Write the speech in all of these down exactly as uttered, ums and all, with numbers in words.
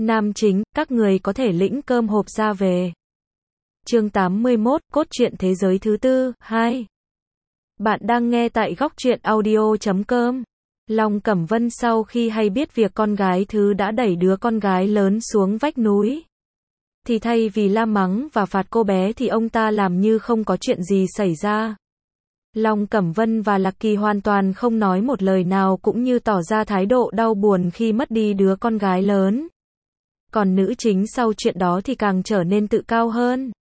Nam chính, các người có thể lĩnh cơm hộp ra về. Chương tám mươi mốt, cốt truyện thế giới thứ tư, hai. Bạn đang nghe tại góc truyện audio chấm com. Long Cẩm Vân sau khi hay biết việc con gái thứ đã đẩy đứa con gái lớn xuống vách núi, thì thay vì la mắng và phạt cô bé thì ông ta làm như không có chuyện gì xảy ra. Long Cẩm Vân và Lạc Kỳ hoàn toàn không nói một lời nào cũng như tỏ ra thái độ đau buồn khi mất đi đứa con gái lớn. Còn nữ chính sau chuyện đó thì càng trở nên tự cao hơn.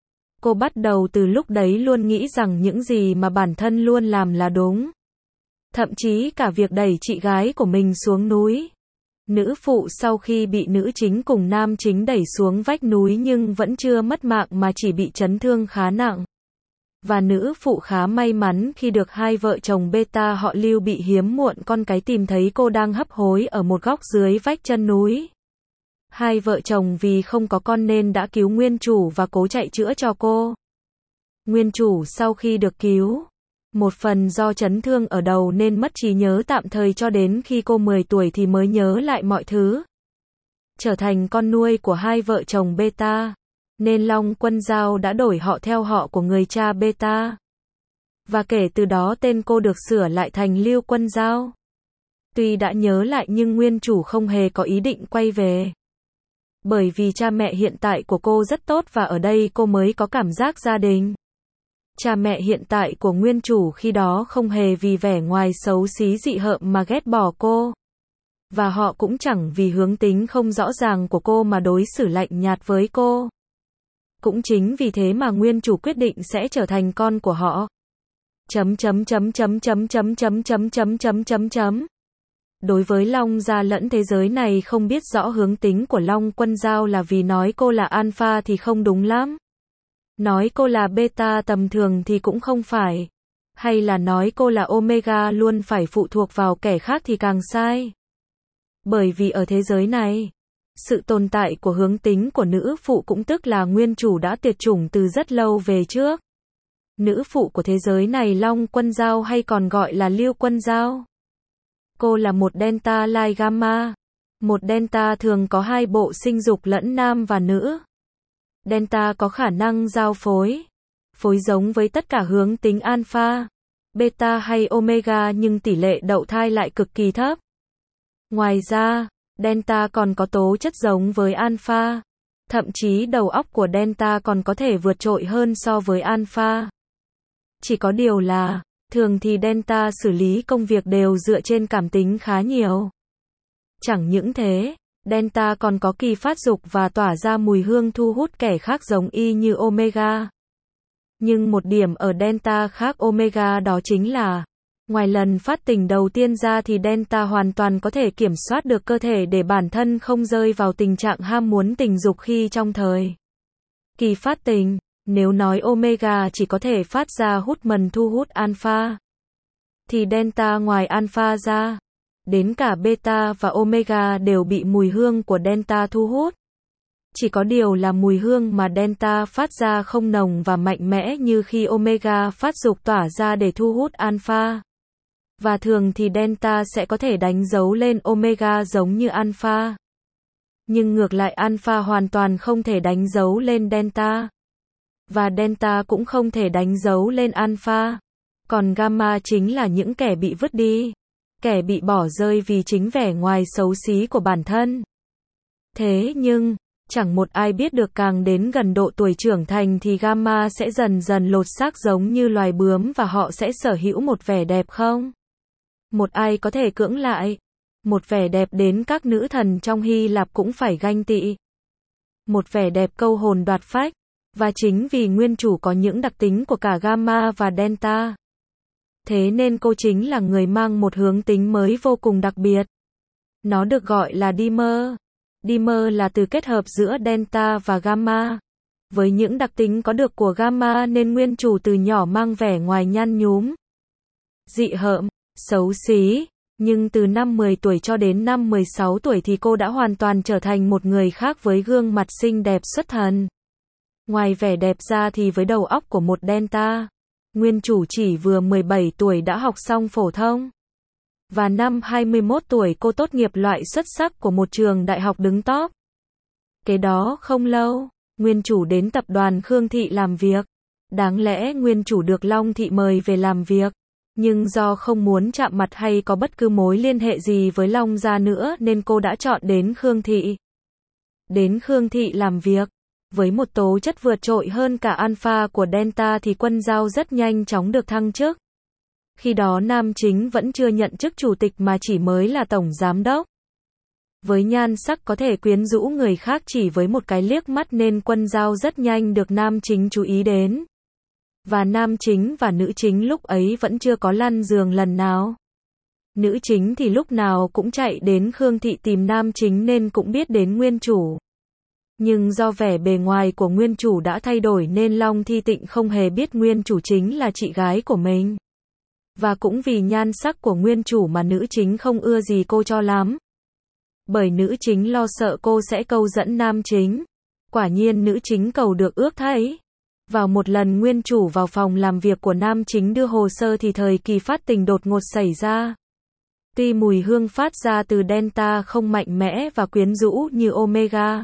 Cô bắt đầu từ lúc đấy luôn nghĩ rằng những gì mà bản thân luôn làm là đúng. Thậm chí cả việc đẩy chị gái của mình xuống núi. Nữ phụ sau khi bị nữ chính cùng nam chính đẩy xuống vách núi nhưng vẫn chưa mất mạng mà chỉ bị chấn thương khá nặng. Và nữ phụ khá may mắn khi được hai vợ chồng beta họ Lưu bị hiếm muộn con cái tìm thấy cô đang hấp hối ở một góc dưới vách chân núi. Hai vợ chồng vì không có con nên đã cứu nguyên chủ và cố chạy chữa cho cô. Nguyên chủ sau khi được cứu, một phần do chấn thương ở đầu nên mất trí nhớ tạm thời cho đến khi cô mười tuổi thì mới nhớ lại mọi thứ. Trở thành con nuôi của hai vợ chồng beta, nên Long Quân Dao đã đổi họ theo họ của người cha beta. Và kể từ đó tên cô được sửa lại thành Lưu Quân Dao. Tuy đã nhớ lại nhưng nguyên chủ không hề có ý định quay về. Bởi vì cha mẹ hiện tại của cô rất tốt và ở đây cô mới có cảm giác gia đình. Cha mẹ hiện tại của nguyên chủ khi đó không hề vì vẻ ngoài xấu xí dị hợm mà ghét bỏ cô. Và họ cũng chẳng vì hướng tính không rõ ràng của cô mà đối xử lạnh nhạt với cô. Cũng chính vì thế mà nguyên chủ quyết định sẽ trở thành con của họ. Chấm chấm chấm chấm chấm chấm chấm chấm chấm chấm chấm chấm. Đối với Long gia lẫn thế giới này không biết rõ hướng tính của Long Quân Dao là vì nói cô là alpha thì không đúng lắm. Nói cô là beta tầm thường thì cũng không phải. Hay là nói cô là omega luôn phải phụ thuộc vào kẻ khác thì càng sai. Bởi vì ở thế giới này, sự tồn tại của hướng tính của nữ phụ cũng tức là nguyên chủ đã tuyệt chủng từ rất lâu về trước. Nữ phụ của thế giới này Long Quân Dao hay còn gọi là Lưu Quân Dao. Cô là một delta line gamma. Một delta thường có hai bộ sinh dục lẫn nam và nữ. Delta có khả năng giao phối, phối giống với tất cả hướng tính alpha, beta hay omega nhưng tỷ lệ đậu thai lại cực kỳ thấp. Ngoài ra, delta còn có tố chất giống với alpha. Thậm chí đầu óc của delta còn có thể vượt trội hơn so với alpha. Chỉ có điều là, thường thì delta xử lý công việc đều dựa trên cảm tính khá nhiều. Chẳng những thế, delta còn có kỳ phát dục và tỏa ra mùi hương thu hút kẻ khác giống y như omega. Nhưng một điểm ở delta khác omega đó chính là, ngoài lần phát tình đầu tiên ra thì delta hoàn toàn có thể kiểm soát được cơ thể để bản thân không rơi vào tình trạng ham muốn tình dục khi trong thời kỳ phát tình. Nếu nói omega chỉ có thể phát ra hút mần thu hút alpha, thì delta ngoài alpha ra, đến cả beta và omega đều bị mùi hương của delta thu hút. Chỉ có điều là mùi hương mà delta phát ra không nồng và mạnh mẽ như khi omega phát dục tỏa ra để thu hút alpha. Và thường thì delta sẽ có thể đánh dấu lên omega giống như alpha. Nhưng ngược lại alpha hoàn toàn không thể đánh dấu lên delta. Và delta cũng không thể đánh dấu lên alpha. Còn gamma chính là những kẻ bị vứt đi. Kẻ bị bỏ rơi vì chính vẻ ngoài xấu xí của bản thân. Thế nhưng, chẳng một ai biết được càng đến gần độ tuổi trưởng thành thì gamma sẽ dần dần lột xác giống như loài bướm và họ sẽ sở hữu một vẻ đẹp không? Một ai có thể cưỡng lại? Một vẻ đẹp đến các nữ thần trong Hy Lạp cũng phải ganh tị. Một vẻ đẹp câu hồn đoạt phách. Và chính vì nguyên chủ có những đặc tính của cả gamma và delta. Thế nên cô chính là người mang một hướng tính mới vô cùng đặc biệt. Nó được gọi là dimer. Dimer là từ kết hợp giữa delta và gamma. Với những đặc tính có được của gamma nên nguyên chủ từ nhỏ mang vẻ ngoài nhăn nhúm, dị hợm, xấu xí. Nhưng từ năm mười tuổi cho đến năm mười sáu tuổi thì cô đã hoàn toàn trở thành một người khác với gương mặt xinh đẹp xuất thần. Ngoài vẻ đẹp ra thì với đầu óc của một delta, nguyên chủ chỉ vừa mười bảy tuổi đã học xong phổ thông. Và năm hai mươi mốt tuổi cô tốt nghiệp loại xuất sắc của một trường đại học đứng top. Kế đó không lâu, nguyên chủ đến tập đoàn Khương Thị làm việc. Đáng lẽ nguyên chủ được Long Thị mời về làm việc, nhưng do không muốn chạm mặt hay có bất cứ mối liên hệ gì với Long gia nữa nên cô đã chọn đến Khương Thị. Đến Khương Thị làm việc, với một tố chất vượt trội hơn cả Alpha của Delta thì Quân Giao rất nhanh chóng được thăng chức. Khi đó Nam Chính vẫn chưa nhận chức chủ tịch mà chỉ mới là tổng giám đốc. Với nhan sắc có thể quyến rũ người khác chỉ với một cái liếc mắt nên Quân Giao rất nhanh được Nam Chính chú ý đến. Và Nam Chính và Nữ Chính lúc ấy vẫn chưa có lăn giường lần nào. Nữ Chính thì lúc nào cũng chạy đến Khương Thị tìm Nam Chính nên cũng biết đến nguyên chủ. Nhưng do vẻ bề ngoài của nguyên chủ đã thay đổi nên Long Thi Tịnh không hề biết nguyên chủ chính là chị gái của mình. Và cũng vì nhan sắc của nguyên chủ mà nữ chính không ưa gì cô cho lắm. Bởi nữ chính lo sợ cô sẽ câu dẫn nam chính. Quả nhiên nữ chính cầu được ước thấy. Vào một lần nguyên chủ vào phòng làm việc của nam chính đưa hồ sơ thì thời kỳ phát tình đột ngột xảy ra. Tuy mùi hương phát ra từ Delta không mạnh mẽ và quyến rũ như Omega,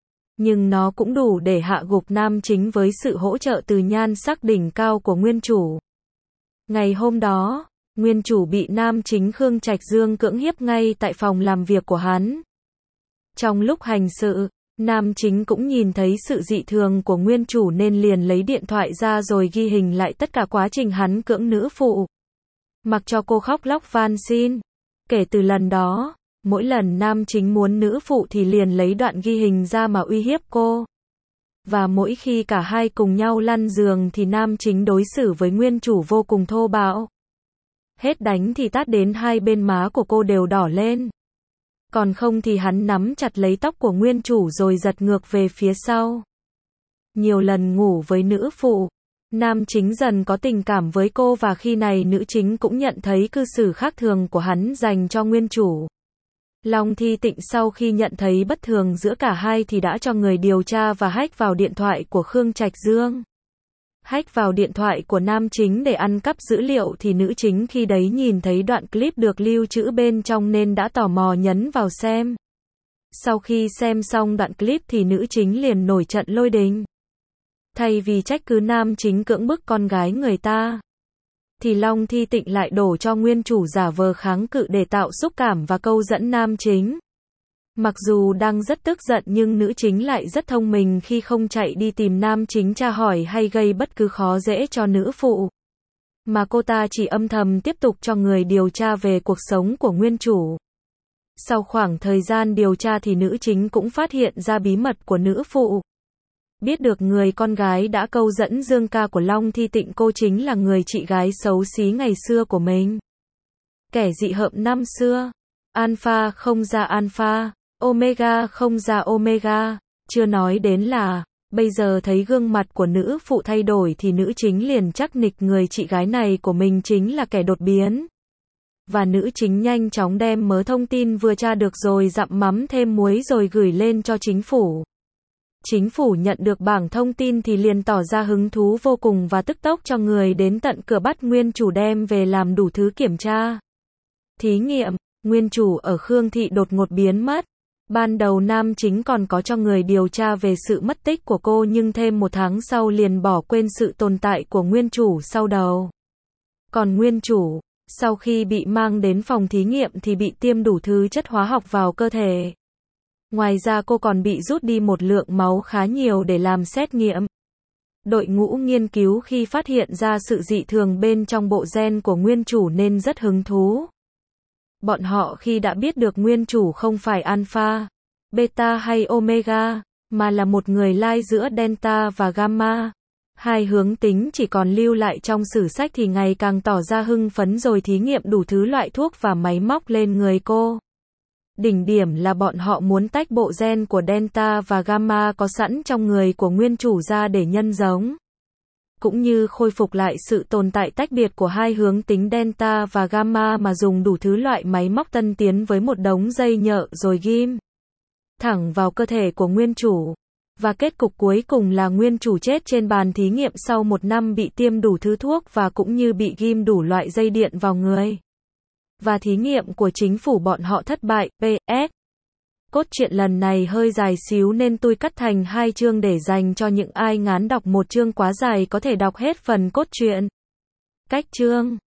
nhưng nó cũng đủ để hạ gục nam chính với sự hỗ trợ từ nhan sắc đỉnh cao của nguyên chủ. Ngày hôm đó, nguyên chủ bị nam chính Khương Trạch Dương cưỡng hiếp ngay tại phòng làm việc của hắn. Trong lúc hành sự, nam chính cũng nhìn thấy sự dị thường của nguyên chủ nên liền lấy điện thoại ra rồi ghi hình lại tất cả quá trình hắn cưỡng nữ phụ. Mặc cho cô khóc lóc van xin. Kể từ lần đó, mỗi lần nam chính muốn nữ phụ thì liền lấy đoạn ghi hình ra mà uy hiếp cô. Và mỗi khi cả hai cùng nhau lăn giường thì nam chính đối xử với nguyên chủ vô cùng thô bạo. Hết đánh thì tát đến hai bên má của cô đều đỏ lên. Còn không thì hắn nắm chặt lấy tóc của nguyên chủ rồi giật ngược về phía sau. Nhiều lần ngủ với nữ phụ, nam chính dần có tình cảm với cô và khi này nữ chính cũng nhận thấy cư xử khác thường của hắn dành cho nguyên chủ. Long Thi Tịnh sau khi nhận thấy bất thường giữa cả hai thì đã cho người điều tra và hack vào điện thoại của Khương Trạch Dương. Hack vào điện thoại của nam chính để ăn cắp dữ liệu thì nữ chính khi đấy nhìn thấy đoạn clip được lưu trữ bên trong nên đã tò mò nhấn vào xem. Sau khi xem xong đoạn clip thì nữ chính liền nổi trận lôi đình. Thay vì trách cứ nam chính cưỡng bức con gái người ta, thì Long Thi Tịnh lại đổ cho nguyên chủ giả vờ kháng cự để tạo xúc cảm và câu dẫn nam chính. Mặc dù đang rất tức giận nhưng nữ chính lại rất thông minh khi không chạy đi tìm nam chính tra hỏi hay gây bất cứ khó dễ cho nữ phụ. Mà cô ta chỉ âm thầm tiếp tục cho người điều tra về cuộc sống của nguyên chủ. Sau khoảng thời gian điều tra thì nữ chính cũng phát hiện ra bí mật của nữ phụ. Biết được người con gái đã câu dẫn Dương ca của Long Thi Tịnh cô chính là người chị gái xấu xí ngày xưa của mình. Kẻ dị hợm năm xưa. Alpha không ra Alpha, Omega không ra Omega. Chưa nói đến là, bây giờ thấy gương mặt của nữ phụ thay đổi thì nữ chính liền chắc nịch người chị gái này của mình chính là kẻ đột biến. Và nữ chính nhanh chóng đem mớ thông tin vừa tra được rồi dặm mắm thêm muối rồi gửi lên cho chính phủ. Chính phủ nhận được bảng thông tin thì liền tỏ ra hứng thú vô cùng và tức tốc cho người đến tận cửa bắt nguyên chủ đem về làm đủ thứ kiểm tra. Thí nghiệm, nguyên chủ ở Khương Thị đột ngột biến mất. Ban đầu nam chính còn có cho người điều tra về sự mất tích của cô nhưng thêm một tháng sau liền bỏ quên sự tồn tại của nguyên chủ sau đầu. Còn nguyên chủ, sau khi bị mang đến phòng thí nghiệm thì bị tiêm đủ thứ chất hóa học vào cơ thể. Ngoài ra cô còn bị rút đi một lượng máu khá nhiều để làm xét nghiệm. Đội ngũ nghiên cứu khi phát hiện ra sự dị thường bên trong bộ gen của nguyên chủ nên rất hứng thú. Bọn họ khi đã biết được nguyên chủ không phải Alpha, Beta hay Omega, mà là một người lai giữa Delta và Gamma. Hai hướng tính chỉ còn lưu lại trong sử sách thì ngày càng tỏ ra hưng phấn rồi thí nghiệm đủ thứ loại thuốc và máy móc lên người cô. Đỉnh điểm là bọn họ muốn tách bộ gen của Delta và Gamma có sẵn trong người của nguyên chủ ra để nhân giống. Cũng như khôi phục lại sự tồn tại tách biệt của hai hướng tính Delta và Gamma mà dùng đủ thứ loại máy móc tân tiến với một đống dây nhợ rồi ghim thẳng vào cơ thể của nguyên chủ. Và kết cục cuối cùng là nguyên chủ chết trên bàn thí nghiệm sau một năm bị tiêm đủ thứ thuốc và cũng như bị ghim đủ loại dây điện vào người. Và thí nghiệm của chính phủ bọn họ thất bại, pê ét Cốt truyện lần này hơi dài xíu nên tôi cắt thành hai chương để dành cho những ai ngán đọc một chương quá dài có thể đọc hết phần cốt truyện. Cách chương